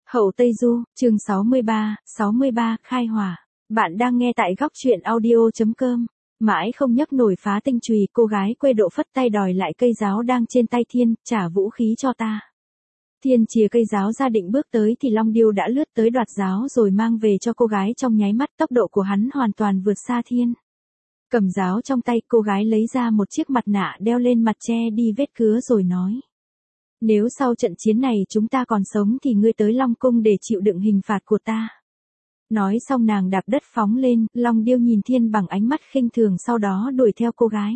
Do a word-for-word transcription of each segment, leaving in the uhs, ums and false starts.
Hậu Tây Du, chương sáu mươi ba, sáu mươi ba, khai hỏa. Bạn đang nghe tại góc truyện audio chấm com. Mãi không nhấc nổi phá tinh chùy, cô gái quê độ phất tay đòi lại cây giáo đang trên tay Thiên, trả vũ khí cho ta. Thiên chìa cây giáo ra định bước tới thì Long Điêu đã lướt tới đoạt giáo rồi mang về cho cô gái trong nháy mắt, tốc độ của hắn hoàn toàn vượt xa Thiên. Cầm giáo trong tay, cô gái lấy ra một chiếc mặt nạ đeo lên mặt che đi vết cứa rồi nói. Nếu sau trận chiến này chúng ta còn sống thì ngươi tới Long Cung để chịu đựng hình phạt của ta. Nói xong nàng đạp đất phóng lên, Long Điêu nhìn Thiên bằng ánh mắt khinh thường, sau đó đuổi theo cô gái.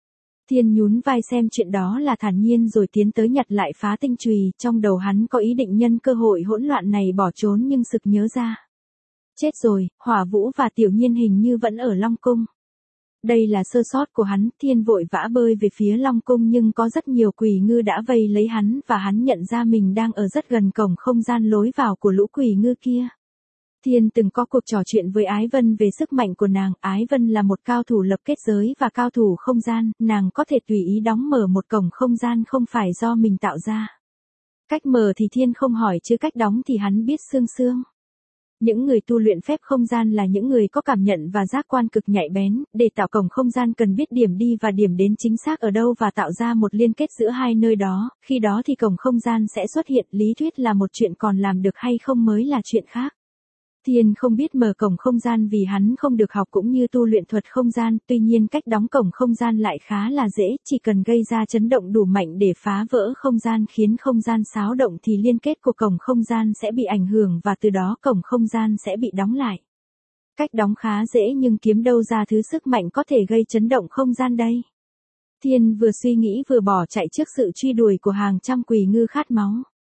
Thiên nhún vai xem chuyện đó là thản nhiên rồi tiến tới nhặt lại phá tinh chùy, trong đầu hắn có ý định nhân cơ hội hỗn loạn này bỏ trốn nhưng sực nhớ ra. Chết rồi, Hỏa Vũ và Tiểu Nhiên hình như vẫn ở Long Cung. Đây là sơ sót của hắn, Thiên vội vã bơi về phía Long Cung nhưng có rất nhiều quỷ ngư đã vây lấy hắn và hắn nhận ra mình đang ở rất gần cổng không gian lối vào của lũ quỷ ngư kia. Thiên từng có cuộc trò chuyện với Ái Vân về sức mạnh của nàng, Ái Vân là một cao thủ lập kết giới và cao thủ không gian, nàng có thể tùy ý đóng mở một cổng không gian không phải do mình tạo ra. Cách mở thì Thiên không hỏi chứ cách đóng thì hắn biết xương xương. Những người tu luyện phép không gian là những người có cảm nhận và giác quan cực nhạy bén, để tạo cổng không gian cần biết điểm đi và điểm đến chính xác ở đâu và tạo ra một liên kết giữa hai nơi đó, khi đó thì cổng không gian sẽ xuất hiện, lý thuyết là một chuyện, còn làm được hay không mới là chuyện khác. Thiên không biết mở cổng không gian vì hắn không được học cũng như tu luyện thuật không gian, tuy nhiên cách đóng cổng không gian lại khá là dễ, chỉ cần gây ra chấn động đủ mạnh để phá vỡ không gian khiến không gian xáo động thì liên kết của cổng không gian sẽ bị ảnh hưởng và từ đó cổng không gian sẽ bị đóng lại. Cách đóng khá dễ nhưng kiếm đâu ra thứ sức mạnh có thể gây chấn động không gian đây. Thiên vừa suy nghĩ vừa bỏ chạy trước sự truy đuổi của hàng trăm quỷ ngư khát máu.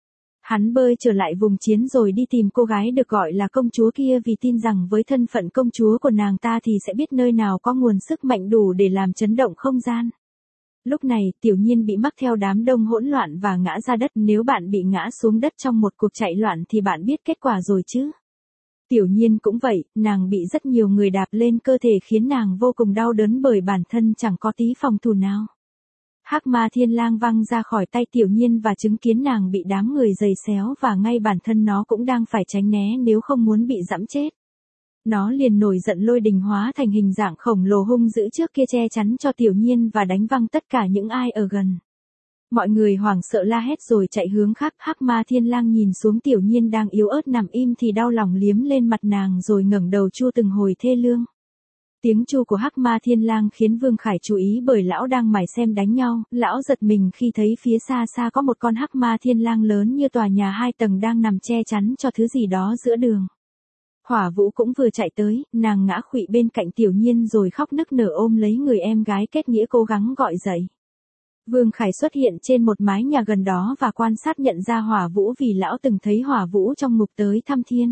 Hắn bơi trở lại vùng chiến rồi đi tìm cô gái được gọi là công chúa kia vì tin rằng với thân phận công chúa của nàng ta thì sẽ biết nơi nào có nguồn sức mạnh đủ để làm chấn động không gian. Lúc này, Tiểu Nhiên bị mắc theo đám đông hỗn loạn và ngã ra đất, nếu bạn bị ngã xuống đất trong một cuộc chạy loạn thì bạn biết kết quả rồi chứ. Tiểu Nhiên cũng vậy, nàng bị rất nhiều người đạp lên cơ thể khiến nàng vô cùng đau đớn bởi bản thân chẳng có tí phòng thủ nào. Hắc Ma Thiên Lang văng ra khỏi tay Tiểu Nhiên và chứng kiến nàng bị đám người giày xéo và ngay bản thân nó cũng đang phải tránh né nếu không muốn bị giẫm chết. Nó liền nổi giận lôi đình hóa thành hình dạng khổng lồ hung dữ trước kia che chắn cho Tiểu Nhiên và đánh văng tất cả những ai ở gần. Mọi người hoảng sợ la hét rồi chạy hướng khác. Hắc Ma Thiên Lang nhìn xuống Tiểu Nhiên đang yếu ớt nằm im thì đau lòng liếm lên mặt nàng rồi ngẩng đầu chu từng hồi thê lương. Tiếng chu của Hắc Ma Thiên Lang khiến Vương Khải chú ý bởi lão đang mải xem đánh nhau, lão giật mình khi thấy phía xa xa có một con Hắc Ma Thiên Lang lớn như tòa nhà hai tầng đang nằm che chắn cho thứ gì đó giữa đường. Hỏa Vũ cũng vừa chạy tới, nàng ngã khuỵu bên cạnh Tiểu Nhiên rồi khóc nức nở ôm lấy người em gái kết nghĩa cố gắng gọi dậy. Vương Khải xuất hiện trên một mái nhà gần đó và quan sát nhận ra Hỏa Vũ vì lão từng thấy Hỏa Vũ trong ngục tới thăm Thiên.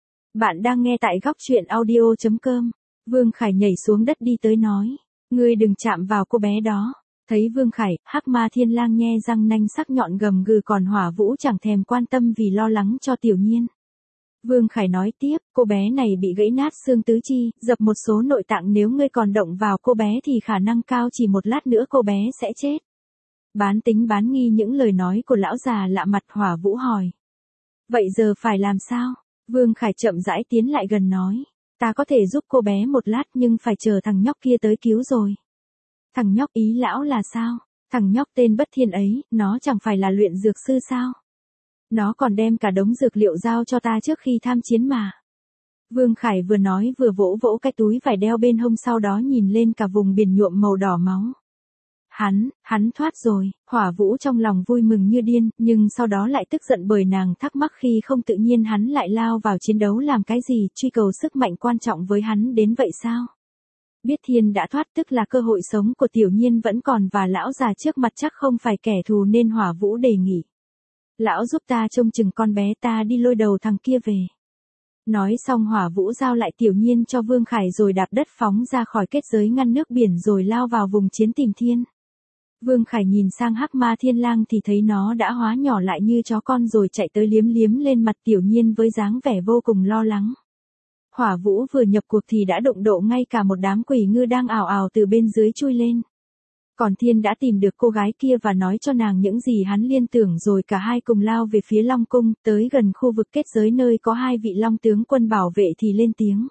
Bạn đang nghe tại góc truyện audio chấm com. Vương Khải nhảy xuống đất đi tới nói, ngươi đừng chạm vào cô bé đó. Thấy Vương Khải, Hắc Ma Thiên Lang nhe răng nanh sắc nhọn gầm gừ, còn Hỏa Vũ chẳng thèm quan tâm vì lo lắng cho Tiểu Nhiên. Vương Khải nói tiếp, cô bé này bị gãy nát xương tứ chi, dập một số nội tạng, nếu ngươi còn động vào cô bé thì khả năng cao chỉ một lát nữa cô bé sẽ chết. Bán tính bán nghi những lời nói của lão già lạ mặt. Hỏa Vũ hỏi, vậy giờ phải làm sao? Vương Khải chậm rãi tiến lại gần nói, ta có thể giúp cô bé một lát nhưng phải chờ thằng nhóc kia tới cứu rồi. Thằng nhóc ý lão là sao? Thằng nhóc tên Bất Thiên ấy, nó chẳng phải là luyện dược sư sao? Nó còn đem cả đống dược liệu giao cho ta trước khi tham chiến mà. Vương Khải vừa nói vừa vỗ vỗ cái túi vải đeo bên hông, sau đó nhìn lên cả vùng biển nhuộm màu đỏ máu. Hắn, hắn thoát rồi. Hỏa Vũ trong lòng vui mừng như điên, nhưng sau đó lại tức giận bởi nàng thắc mắc khi không tự nhiên hắn lại lao vào chiến đấu làm cái gì, truy cầu sức mạnh quan trọng với hắn đến vậy sao? Biết Thiên đã thoát tức là cơ hội sống của Tiểu Nhiên vẫn còn và lão già trước mặt chắc không phải kẻ thù nên Hỏa Vũ đề nghị. Lão giúp ta trông chừng con bé, ta đi lôi đầu thằng kia về. Nói xong Hỏa Vũ giao lại Tiểu Nhiên cho Vương Khải rồi đạp đất phóng ra khỏi kết giới ngăn nước biển rồi lao vào vùng chiến tìm Thiên. Vương Khải nhìn sang Hắc Ma Thiên Lang thì thấy nó đã hóa nhỏ lại như chó con rồi chạy tới liếm liếm lên mặt Tiểu Nhiên với dáng vẻ vô cùng lo lắng. Hỏa Vũ vừa nhập cuộc thì đã đụng độ ngay cả một đám quỷ ngư đang ào ào từ bên dưới chui lên. Còn Thiên đã tìm được cô gái kia và nói cho nàng những gì hắn liên tưởng rồi cả hai cùng lao về phía Long Cung, tới gần khu vực kết giới nơi có hai vị Long tướng quân bảo vệ thì lên tiếng.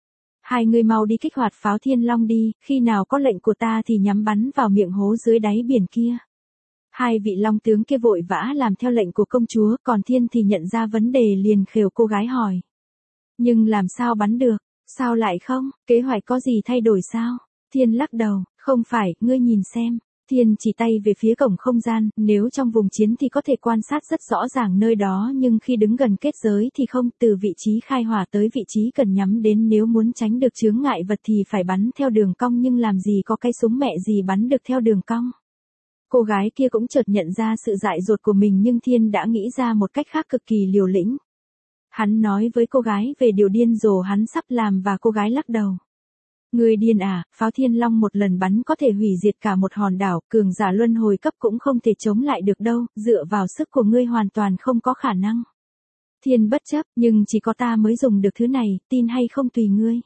Hai người mau đi kích hoạt pháo Thiên Long đi, khi nào có lệnh của ta thì nhắm bắn vào miệng hố dưới đáy biển kia. Hai vị Long tướng kia vội vã làm theo lệnh của công chúa, còn Thiên thì nhận ra vấn đề liền khều cô gái hỏi. Nhưng làm sao bắn được, sao lại không, kế hoạch có gì thay đổi sao? Thiên lắc đầu, không phải, ngươi nhìn xem. Thiên chỉ tay về phía cổng không gian, nếu trong vùng chiến thì có thể quan sát rất rõ ràng nơi đó nhưng khi đứng gần kết giới thì không, từ vị trí khai hỏa tới vị trí cần nhắm đến nếu muốn tránh được chướng ngại vật thì phải bắn theo đường cong nhưng làm gì có cái súng mẹ gì bắn được theo đường cong. Cô gái kia cũng chợt nhận ra sự dại dột của mình nhưng Thiên đã nghĩ ra một cách khác cực kỳ liều lĩnh. Hắn nói với cô gái về điều điên rồ hắn sắp làm và cô gái lắc đầu. Người điên à, pháo Thiên Long một lần bắn có thể hủy diệt cả một hòn đảo, cường giả luân hồi cấp cũng không thể chống lại được đâu, dựa vào sức của ngươi hoàn toàn không có khả năng. Thiên bất chấp, nhưng chỉ có ta mới dùng được thứ này, tin hay không tùy ngươi.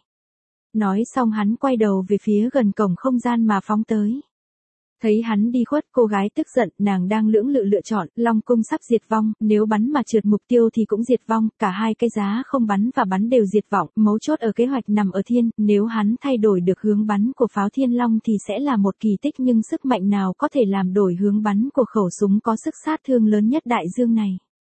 Nói xong hắn quay đầu về phía gần cổng không gian mà phóng tới. Thấy hắn đi khuất, cô gái tức giận, nàng đang lưỡng lự lựa chọn, Long Cung sắp diệt vong, nếu bắn mà trượt mục tiêu thì cũng diệt vong, cả hai cái giá không bắn và bắn đều diệt vọng, mấu chốt ở kế hoạch nằm ở Thiên, nếu hắn thay đổi được hướng bắn của pháo Thiên Long thì sẽ là một kỳ tích nhưng sức mạnh nào có thể làm đổi hướng bắn của khẩu súng có sức sát thương lớn nhất đại dương này.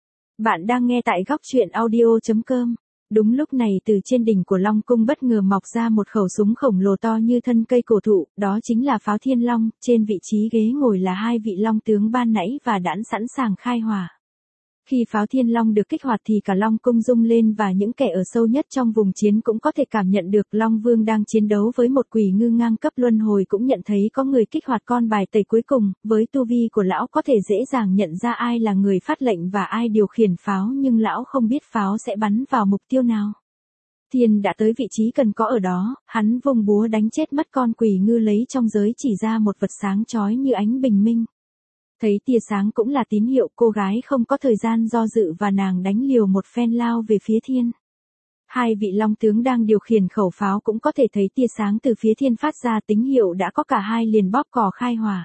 Bạn đang nghe tại góc truyện audio chấm com. Đúng lúc này từ trên đỉnh của Long Cung bất ngờ mọc ra một khẩu súng khổng lồ to như thân cây cổ thụ, đó chính là pháo Thiên Long, trên vị trí ghế ngồi là hai vị Long tướng ban nãy và đãn sẵn sàng khai hỏa. Khi pháo Thiên Long được kích hoạt thì cả Long Cung rung lên và những kẻ ở sâu nhất trong vùng chiến cũng có thể cảm nhận được Long Vương đang chiến đấu với một quỷ ngư ngang cấp luân hồi cũng nhận thấy có người kích hoạt con bài tẩy cuối cùng, với tu vi của lão có thể dễ dàng nhận ra ai là người phát lệnh và ai điều khiển pháo nhưng lão không biết pháo sẽ bắn vào mục tiêu nào. Thiên đã tới vị trí cần có ở đó, hắn vung búa đánh chết mất con quỷ ngư lấy trong giới chỉ ra một vật sáng chói như ánh bình minh. Thấy tia sáng cũng là tín hiệu, cô gái không có thời gian do dự và nàng đánh liều một phen lao về phía Thiên. Hai vị Long tướng đang điều khiển khẩu pháo cũng có thể thấy tia sáng từ phía Thiên phát ra, tín hiệu đã có, cả hai liền bóp cò khai hỏa.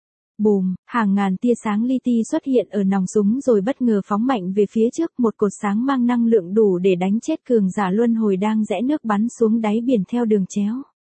Bùm, hàng ngàn tia sáng li ti xuất hiện ở nòng súng rồi bất ngờ phóng mạnh về phía trước, một cột sáng mang năng lượng đủ để đánh chết cường giả luân hồi đang rẽ nước bắn xuống đáy biển theo đường chéo.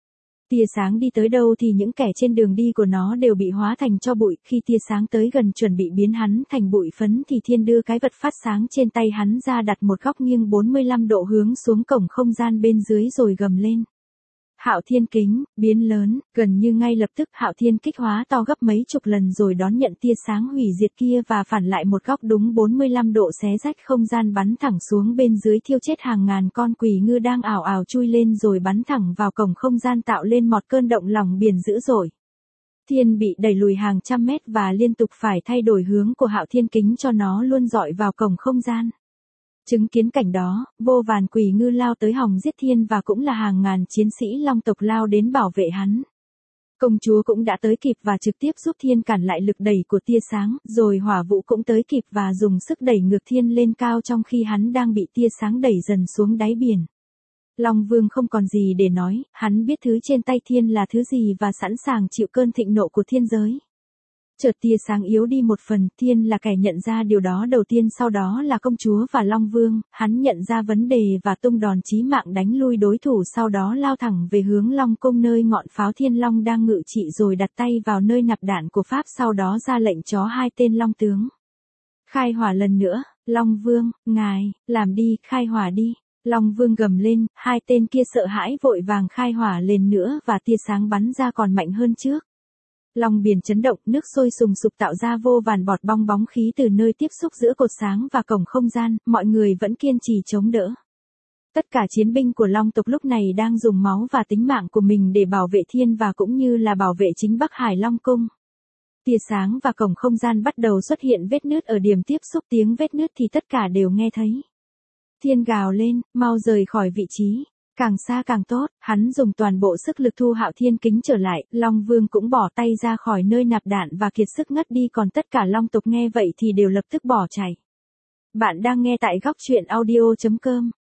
Tia sáng đi tới đâu thì những kẻ trên đường đi của nó đều bị hóa thành tro bụi, khi tia sáng tới gần chuẩn bị biến hắn thành bụi phấn thì Thiên đưa cái vật phát sáng trên tay hắn ra đặt một góc nghiêng bốn mươi lăm độ hướng xuống cổng không gian bên dưới rồi gầm lên. Hạo Thiên Kính, biến lớn, gần như ngay lập tức Hạo Thiên kích hóa to gấp mấy chục lần rồi đón nhận tia sáng hủy diệt kia và phản lại một góc đúng bốn mươi lăm độ xé rách không gian bắn thẳng xuống bên dưới thiêu chết hàng ngàn con quỷ ngư đang ảo ảo chui lên rồi bắn thẳng vào cổng không gian tạo lên một cơn động lòng biển dữ dội. Thiên bị đẩy lùi hàng trăm mét và liên tục phải thay đổi hướng của Hạo Thiên Kính cho nó luôn dọi vào cổng không gian. Chứng kiến cảnh đó, vô vàn quỷ ngư lao tới hòng giết Thiên và cũng là hàng ngàn chiến sĩ Long tộc lao đến bảo vệ hắn. Công chúa cũng đã tới kịp và trực tiếp giúp Thiên cản lại lực đẩy của tia sáng, rồi Hỏa Vũ cũng tới kịp và dùng sức đẩy ngược Thiên lên cao trong khi hắn đang bị tia sáng đẩy dần xuống đáy biển. Long Vương không còn gì để nói, hắn biết thứ trên tay Thiên là thứ gì và sẵn sàng chịu cơn thịnh nộ của thiên giới. Chợt tia sáng yếu đi một phần, Thiên là kẻ nhận ra điều đó đầu tiên, sau đó là công chúa và Long Vương, hắn nhận ra vấn đề và tung đòn chí mạng đánh lui đối thủ, sau đó lao thẳng về hướng Long Cung nơi ngọn pháo Thiên Long đang ngự trị rồi đặt tay vào nơi nạp đạn của Pháp, sau đó ra lệnh cho hai tên Long tướng. Khai hỏa lần nữa, Long Vương, ngài, làm đi, khai hỏa đi. Long Vương gầm lên, hai tên kia sợ hãi vội vàng khai hỏa lên nữa và tia sáng bắn ra còn mạnh hơn trước. Long biển chấn động, nước sôi sùng sục tạo ra vô vàn bọt bong bóng khí từ nơi tiếp xúc giữa cột sáng và cổng không gian, mọi người vẫn kiên trì chống đỡ. Tất cả chiến binh của Long tộc lúc này đang dùng máu và tính mạng của mình để bảo vệ Thiên và cũng như là bảo vệ chính Bắc Hải Long Cung. Tia sáng và cổng không gian bắt đầu xuất hiện vết nứt ở điểm tiếp xúc, tiếng vết nứt thì tất cả đều nghe thấy. Thiên gào lên, mau rời khỏi vị trí. Càng xa càng tốt, hắn dùng toàn bộ sức lực thu Hạo Thiên Kính trở lại, Long Vương cũng bỏ tay ra khỏi nơi nạp đạn và kiệt sức ngất đi, còn tất cả Long tộc nghe vậy thì đều lập tức bỏ chạy. Bạn đang nghe tại góc truyện audio chấm com.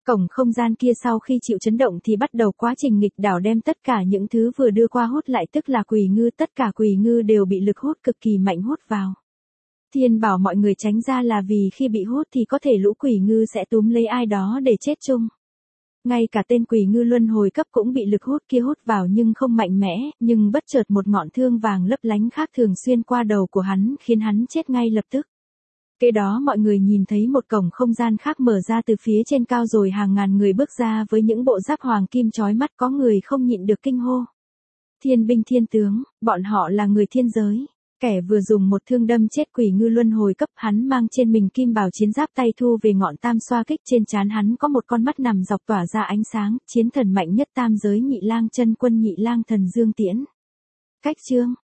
Cổng không gian kia sau khi chịu chấn động thì bắt đầu quá trình nghịch đảo đem tất cả những thứ vừa đưa qua hút lại, tức là quỷ ngư, tất cả quỷ ngư đều bị lực hút cực kỳ mạnh hút vào. Thiên bảo mọi người tránh ra là vì khi bị hút thì có thể lũ quỷ ngư sẽ túm lấy ai đó để chết chung. Ngay cả tên quỷ ngư luân hồi cấp cũng bị lực hút kia hút vào nhưng không mạnh mẽ, nhưng bất chợt một ngọn thương vàng lấp lánh khác thường xuyên qua đầu của hắn khiến hắn chết ngay lập tức. Kế đó mọi người nhìn thấy một cổng không gian khác mở ra từ phía trên cao rồi hàng ngàn người bước ra với những bộ giáp hoàng kim chói mắt, có người không nhịn được kinh hô. Thiên binh thiên tướng, bọn họ là người thiên giới. Kẻ vừa dùng một thương đâm chết quỷ ngư luân hồi cấp, hắn mang trên mình kim bào chiến giáp tay thu về ngọn tam xoa kích, trên trán hắn có một con mắt nằm dọc tỏa ra ánh sáng, chiến thần mạnh nhất tam giới Nhị Lang chân quân Nhị Lang thần Dương Tiễn. Cách chương